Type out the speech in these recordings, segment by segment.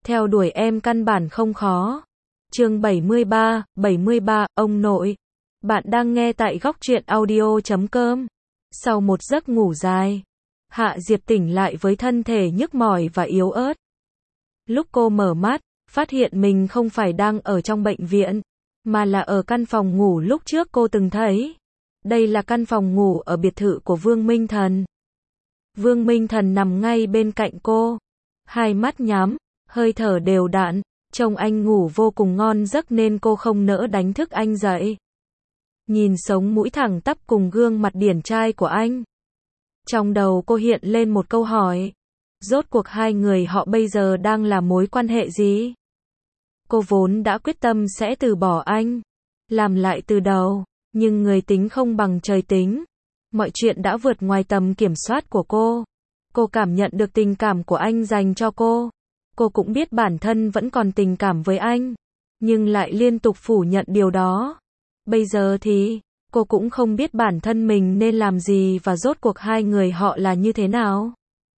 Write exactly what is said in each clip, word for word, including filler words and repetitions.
theo đuổi em căn bản không khó. Chương bảy mươi ba, bảy mươi ba, ông nội. Bạn đang nghe tại góc truyện audio chấm com. Sau một giấc ngủ dài, Hạ Diệp tỉnh lại với thân thể nhức mỏi và yếu ớt. Lúc cô mở mắt, phát hiện mình không phải đang ở trong bệnh viện, mà là ở căn phòng ngủ lúc trước cô từng thấy. Đây là căn phòng ngủ ở biệt thự của Vương Minh Thần. Vương Minh Thần nằm ngay bên cạnh cô, hai mắt nhắm, hơi thở đều đặn, trông anh ngủ vô cùng ngon giấc nên cô không nỡ đánh thức anh dậy. Nhìn sống mũi thẳng tắp cùng gương mặt điển trai của anh, trong đầu cô hiện lên một câu hỏi. Rốt cuộc hai người họ bây giờ đang là mối quan hệ gì? Cô vốn đã quyết tâm sẽ từ bỏ anh, làm lại từ đầu, nhưng người tính không bằng trời tính. Mọi chuyện đã vượt ngoài tầm kiểm soát của cô. Cô cảm nhận được tình cảm của anh dành cho cô. Cô cũng biết bản thân vẫn còn tình cảm với anh, nhưng lại liên tục phủ nhận điều đó. Bây giờ thì, cô cũng không biết bản thân mình nên làm gì và rốt cuộc hai người họ là như thế nào.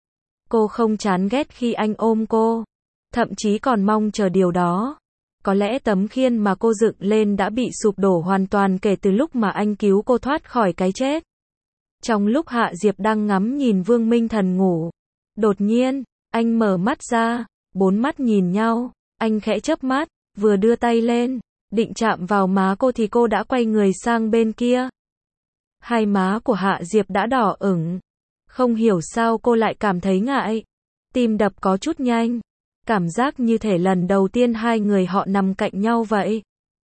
Cô không chán ghét khi anh ôm cô, thậm chí còn mong chờ điều đó. Có lẽ tấm khiên mà cô dựng lên đã bị sụp đổ hoàn toàn kể từ lúc mà anh cứu cô thoát khỏi cái chết. Trong lúc Hạ Diệp đang ngắm nhìn Vương Minh Thần ngủ, đột nhiên, anh mở mắt ra, bốn mắt nhìn nhau, anh khẽ chớp mắt, vừa đưa tay lên, định chạm vào má cô thì cô đã quay người sang bên kia. Hai má của Hạ Diệp đã đỏ ửng, không hiểu sao cô lại cảm thấy ngại, tim đập có chút nhanh, cảm giác như thể lần đầu tiên hai người họ nằm cạnh nhau vậy.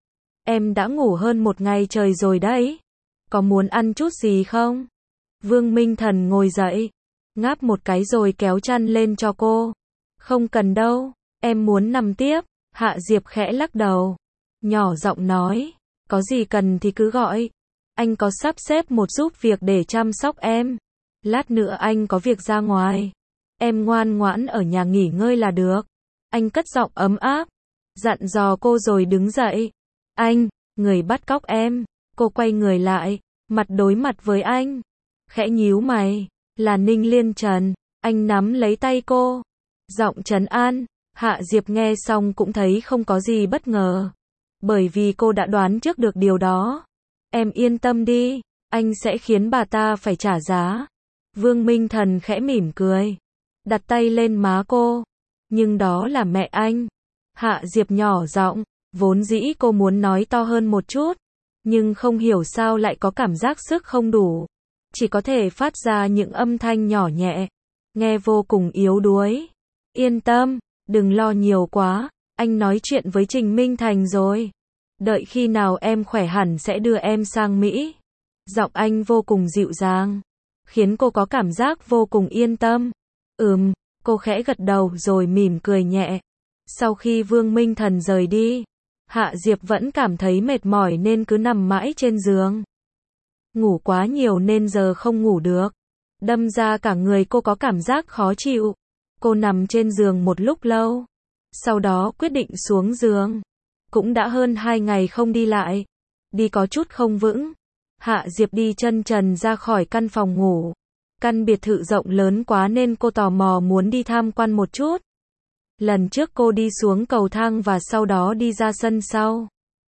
Em đã ngủ hơn một ngày trời rồi đấy, có muốn ăn chút gì không? Vương Minh Thần ngồi dậy, ngáp một cái rồi kéo chăn lên cho cô. Không cần đâu, em muốn nằm tiếp. Hạ Diệp khẽ lắc đầu, nhỏ giọng nói, có gì cần thì cứ gọi. Anh có sắp xếp một giúp việc để chăm sóc em. Lát nữa anh có việc ra ngoài, em ngoan ngoãn ở nhà nghỉ ngơi là được. Anh cất giọng ấm áp, dặn dò cô rồi đứng dậy. Anh, người bắt cóc em. Cô quay người lại, mặt đối mặt với anh, khẽ nhíu mày, là Ninh Liên Trần. Anh nắm lấy tay cô, giọng trấn an. Hạ Diệp nghe xong cũng thấy không có gì bất ngờ, bởi vì cô đã đoán trước được điều đó. Em yên tâm đi, anh sẽ khiến bà ta phải trả giá. Vương Minh Thần khẽ mỉm cười, đặt tay lên má cô. Nhưng đó là mẹ anh. Hạ Diệp nhỏ giọng, vốn dĩ cô muốn nói to hơn một chút, nhưng không hiểu sao lại có cảm giác sức không đủ, chỉ có thể phát ra những âm thanh nhỏ nhẹ, nghe vô cùng yếu đuối. Yên tâm, đừng lo nhiều quá, anh nói chuyện với Trình Minh Thành rồi. Đợi khi nào em khỏe hẳn sẽ đưa em sang Mỹ. Giọng anh vô cùng dịu dàng, khiến cô có cảm giác vô cùng yên tâm. Ừm, cô khẽ gật đầu rồi mỉm cười nhẹ. Sau khi Vương Minh Thần rời đi, Hạ Diệp vẫn cảm thấy mệt mỏi nên cứ nằm mãi trên giường. Ngủ quá nhiều nên giờ không ngủ được, đâm ra cả người cô có cảm giác khó chịu. Cô nằm trên giường một lúc lâu, sau đó quyết định xuống giường. Cũng đã hơn hai ngày không đi lại, đi có chút không vững. Hạ Diệp đi chân trần ra khỏi căn phòng ngủ. Căn biệt thự rộng lớn quá nên cô tò mò muốn đi tham quan một chút. Lần trước cô đi xuống cầu thang và sau đó đi ra sân sau.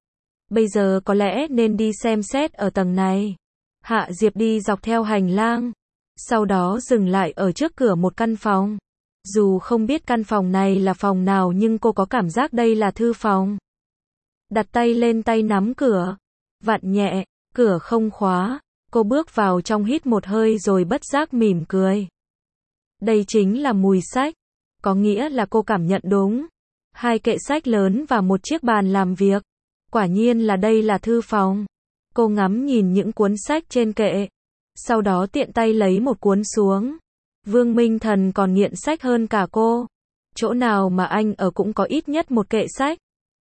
Bây giờ có lẽ nên đi xem xét ở tầng này. Hạ Diệp đi dọc theo hành lang, sau đó dừng lại ở trước cửa một căn phòng. Dù không biết căn phòng này là phòng nào nhưng cô có cảm giác đây là thư phòng. Đặt tay lên tay nắm cửa, vặn nhẹ, cửa không khóa. Cô bước vào trong hít một hơi rồi bất giác mỉm cười. Đây chính là mùi sách, có nghĩa là cô cảm nhận đúng. Hai kệ sách lớn và một chiếc bàn làm việc. Quả nhiên là đây là thư phòng. Cô ngắm nhìn những cuốn sách trên kệ, sau đó tiện tay lấy một cuốn xuống. Vương Minh Thần còn nghiện sách hơn cả cô. Chỗ nào mà anh ở cũng có ít nhất một kệ sách.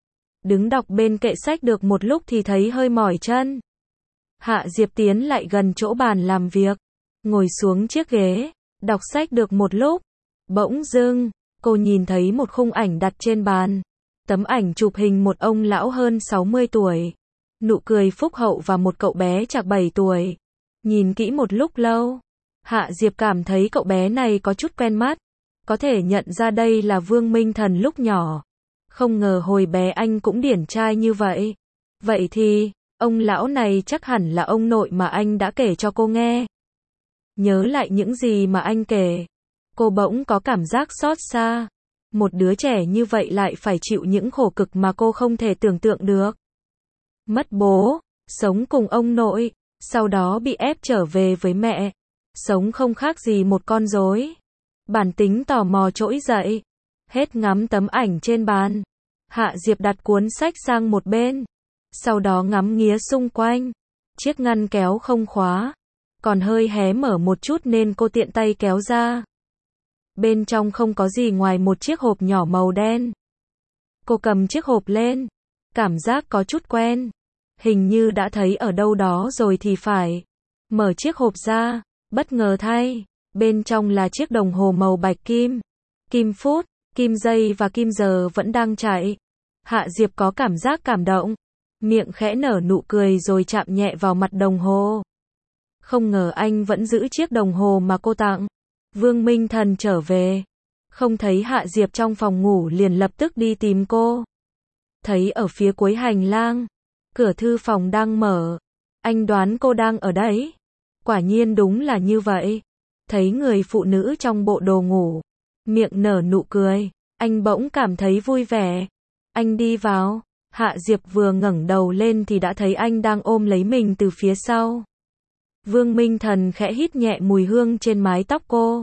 Đứng đọc bên kệ sách được một lúc thì thấy hơi mỏi chân. Hạ Diệp tiến lại gần chỗ bàn làm việc, ngồi xuống chiếc ghế, đọc sách được một lúc. Bỗng dưng, cô nhìn thấy một khung ảnh đặt trên bàn. Tấm ảnh chụp hình một ông lão hơn sáu mươi tuổi, nụ cười phúc hậu và một cậu bé chạc bảy tuổi. Nhìn kỹ một lúc lâu, Hạ Diệp cảm thấy cậu bé này có chút quen mắt. có thể nhận ra đây là Vương Minh Thần lúc nhỏ. Không ngờ hồi bé anh cũng điển trai như vậy. Vậy thì, ông lão này chắc hẳn là ông nội mà anh đã kể cho cô nghe. Nhớ lại những gì mà anh kể, cô bỗng có cảm giác xót xa. Một đứa trẻ như vậy lại phải chịu những khổ cực mà cô không thể tưởng tượng được. Mất bố, sống cùng ông nội, sau đó bị ép trở về với mẹ. Sống không khác gì một con rối. Bản tính tò mò trỗi dậy. Hết ngắm tấm ảnh trên bàn, Hạ Diệp đặt cuốn sách sang một bên. Sau đó ngắm nghía xung quanh. Chiếc ngăn kéo không khóa, còn hơi hé mở một chút nên cô tiện tay kéo ra. Bên trong không có gì ngoài một chiếc hộp nhỏ màu đen. Cô cầm chiếc hộp lên. Cảm giác có chút quen. Hình như đã thấy ở đâu đó rồi thì phải. Mở chiếc hộp ra, bất ngờ thay, bên trong là chiếc đồng hồ màu bạch kim. Kim phút, kim giây và kim giờ vẫn đang chạy. Hạ Diệp có cảm giác cảm động. Miệng khẽ nở nụ cười rồi chạm nhẹ vào mặt đồng hồ. Không ngờ anh vẫn giữ chiếc đồng hồ mà cô tặng. Vương Minh Thần trở về. Không thấy Hạ Diệp trong phòng ngủ liền lập tức đi tìm cô. Thấy ở phía cuối hành lang, cửa thư phòng đang mở. Anh đoán cô đang ở đấy. Quả nhiên đúng là như vậy. Thấy người phụ nữ trong bộ đồ ngủ, miệng nở nụ cười, anh bỗng cảm thấy vui vẻ. Anh đi vào. Hạ Diệp vừa ngẩng đầu lên thì đã thấy anh đang ôm lấy mình từ phía sau. Vương Minh Thần khẽ hít nhẹ mùi hương trên mái tóc cô.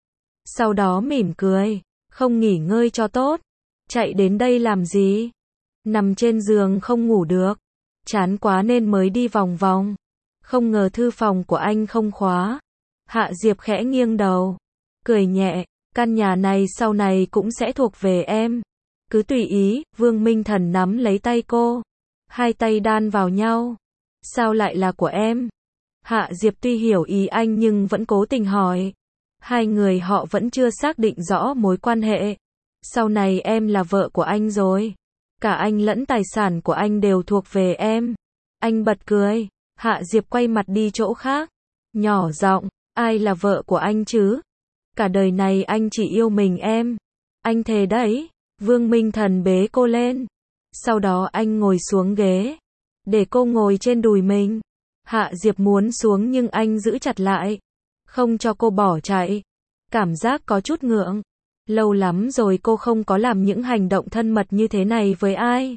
Sau đó mỉm cười. Không nghỉ ngơi cho tốt. Chạy đến đây làm gì? Nằm trên giường không ngủ được. Chán quá nên mới đi vòng vòng. Không ngờ thư phòng của anh không khóa. Hạ Diệp khẽ nghiêng đầu. Cười nhẹ. Căn nhà này sau này cũng sẽ thuộc về em. Cứ tùy ý. Vương Minh Thần nắm lấy tay cô. Hai tay đan vào nhau. Sao lại là của em? Hạ Diệp tuy hiểu ý anh nhưng vẫn cố tình hỏi. Hai người họ vẫn chưa xác định rõ mối quan hệ. Sau này em là vợ của anh rồi. Cả anh lẫn tài sản của anh đều thuộc về em. Anh bật cười. Hạ Diệp quay mặt đi chỗ khác. Nhỏ giọng, ai là vợ của anh chứ? Cả đời này anh chỉ yêu mình em. Anh thề đấy. Vương Minh Thần bế cô lên. Sau đó anh ngồi xuống ghế. Để cô ngồi trên đùi mình. Hạ Diệp muốn xuống nhưng anh giữ chặt lại. Không cho cô bỏ chạy. Cảm giác có chút ngượng. Lâu lắm rồi cô không có làm những hành động thân mật như thế này với ai.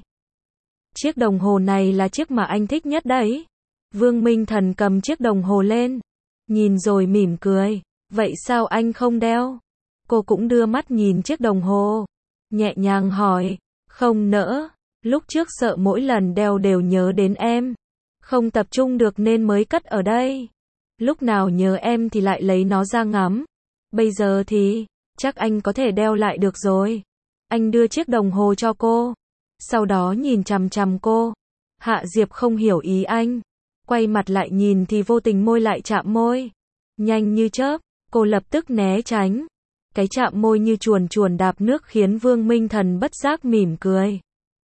Chiếc đồng hồ này là chiếc mà anh thích nhất đấy. Vương Minh Thần cầm chiếc đồng hồ lên. Nhìn rồi mỉm cười. Vậy sao anh không đeo? Cô cũng đưa mắt nhìn chiếc đồng hồ. Nhẹ nhàng hỏi. Không nỡ. Lúc trước sợ mỗi lần đeo đều nhớ đến em. Không tập trung được nên mới cất ở đây. Lúc nào nhớ em thì lại lấy nó ra ngắm. Bây giờ thì, chắc anh có thể đeo lại được rồi. Anh đưa chiếc đồng hồ cho cô. Sau đó nhìn chằm chằm cô. Hạ Diệp không hiểu ý anh. Quay mặt lại nhìn thì vô tình môi lại chạm môi. Nhanh như chớp, cô lập tức né tránh. Cái chạm môi như chuồn chuồn đạp nước khiến Vương Minh Thần bất giác mỉm cười.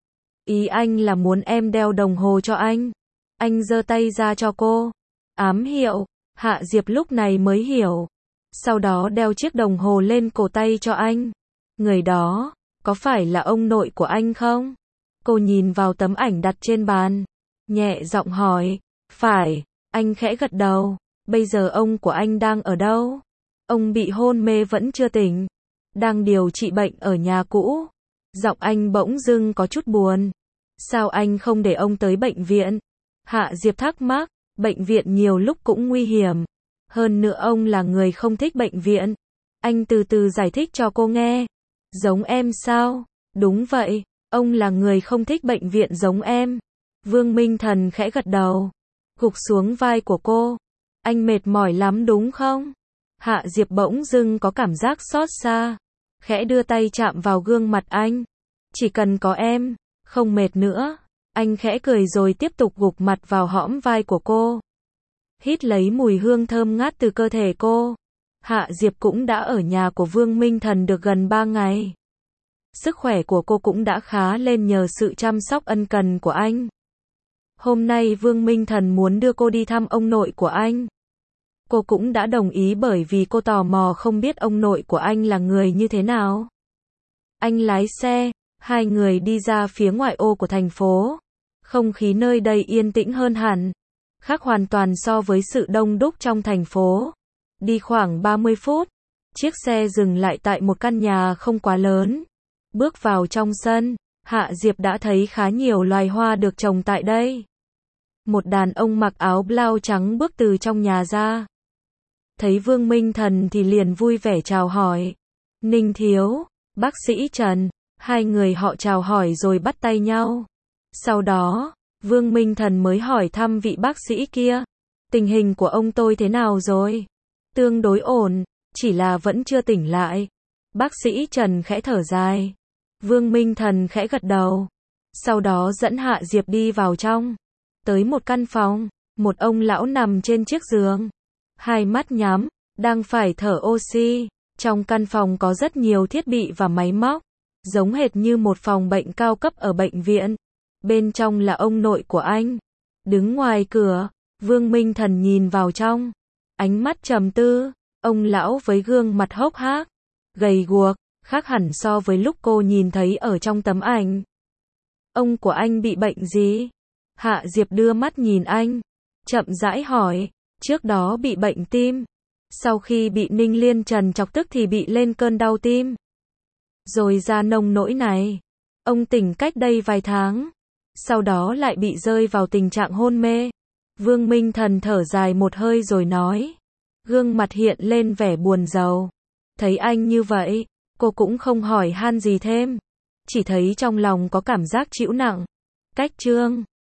Ý anh là muốn em đeo đồng hồ cho anh. Anh giơ tay ra cho cô. Ám hiệu. Hạ Diệp lúc này mới hiểu. Sau đó đeo chiếc đồng hồ lên cổ tay cho anh. Người đó, có phải là ông nội của anh không? Cô nhìn vào tấm ảnh đặt trên bàn. Nhẹ giọng hỏi. Phải. Anh khẽ gật đầu. Bây giờ ông của anh đang ở đâu? Ông bị hôn mê vẫn chưa tỉnh. Đang điều trị bệnh ở nhà cũ. Giọng anh bỗng dưng có chút buồn. Sao anh không để ông tới bệnh viện? Hạ Diệp thắc mắc. Bệnh viện nhiều lúc cũng nguy hiểm. Hơn nữa ông là người không thích bệnh viện. Anh từ từ giải thích cho cô nghe. Giống em sao? Đúng vậy. Ông là người không thích bệnh viện giống em. Vương Minh Thần khẽ gật đầu. Gục xuống vai của cô. Anh mệt mỏi lắm đúng không? Hạ Diệp bỗng dưng có cảm giác xót xa. Khẽ đưa tay chạm vào gương mặt anh. Chỉ cần có em, không mệt nữa. Anh khẽ cười rồi tiếp tục gục mặt vào hõm vai của cô. Hít lấy mùi hương thơm ngát từ cơ thể cô. Hạ Diệp cũng đã ở nhà của Vương Minh Thần được gần ba ngày. Sức khỏe của cô cũng đã khá lên nhờ sự chăm sóc ân cần của anh. Hôm nay Vương Minh Thần muốn đưa cô đi thăm ông nội của anh. Cô cũng đã đồng ý bởi vì cô tò mò không biết ông nội của anh là người như thế nào. Anh lái xe, hai người đi ra phía ngoại ô của thành phố. Không khí nơi đây yên tĩnh hơn hẳn, khác hoàn toàn so với sự đông đúc trong thành phố. Đi khoảng ba mươi phút, chiếc xe dừng lại tại một căn nhà không quá lớn. Bước vào trong sân, Hạ Diệp đã thấy khá nhiều loài hoa được trồng tại đây. Một đàn ông mặc áo blau trắng bước từ trong nhà ra. Thấy Vương Minh Thần thì liền vui vẻ chào hỏi. Ninh thiếu, bác sĩ Trần, hai người họ chào hỏi rồi bắt tay nhau. Sau đó, Vương Minh Thần mới hỏi thăm vị bác sĩ kia. Tình hình của ông tôi thế nào rồi? Tương đối ổn, chỉ là vẫn chưa tỉnh lại. Bác sĩ Trần khẽ thở dài. Vương Minh Thần khẽ gật đầu. Sau đó dẫn Hạ Diệp đi vào trong. Tới một căn phòng, một ông lão nằm trên chiếc giường. Hai mắt nhắm, đang phải thở oxy. Trong căn phòng có rất nhiều thiết bị và máy móc, giống hệt như một phòng bệnh cao cấp ở bệnh viện. Bên trong là ông nội của anh. Đứng ngoài cửa, Vương Minh Thần nhìn vào trong. Ánh mắt trầm tư, ông lão với gương mặt hốc hác, gầy guộc, khác hẳn so với lúc cô nhìn thấy ở trong tấm ảnh. Ông của anh bị bệnh gì? Hạ Diệp đưa mắt nhìn anh, chậm rãi hỏi. Trước đó bị bệnh tim. Sau khi bị Ninh Liên Trần chọc tức thì bị lên cơn đau tim. Rồi ra nông nỗi này. Ông tỉnh cách đây vài tháng. Sau đó lại bị rơi vào tình trạng hôn mê. Vương Minh Thần thở dài một hơi rồi nói. Gương mặt hiện lên vẻ buồn rầu. Thấy anh như vậy, cô cũng không hỏi han gì thêm. Chỉ thấy trong lòng có cảm giác trĩu nặng. Cách chương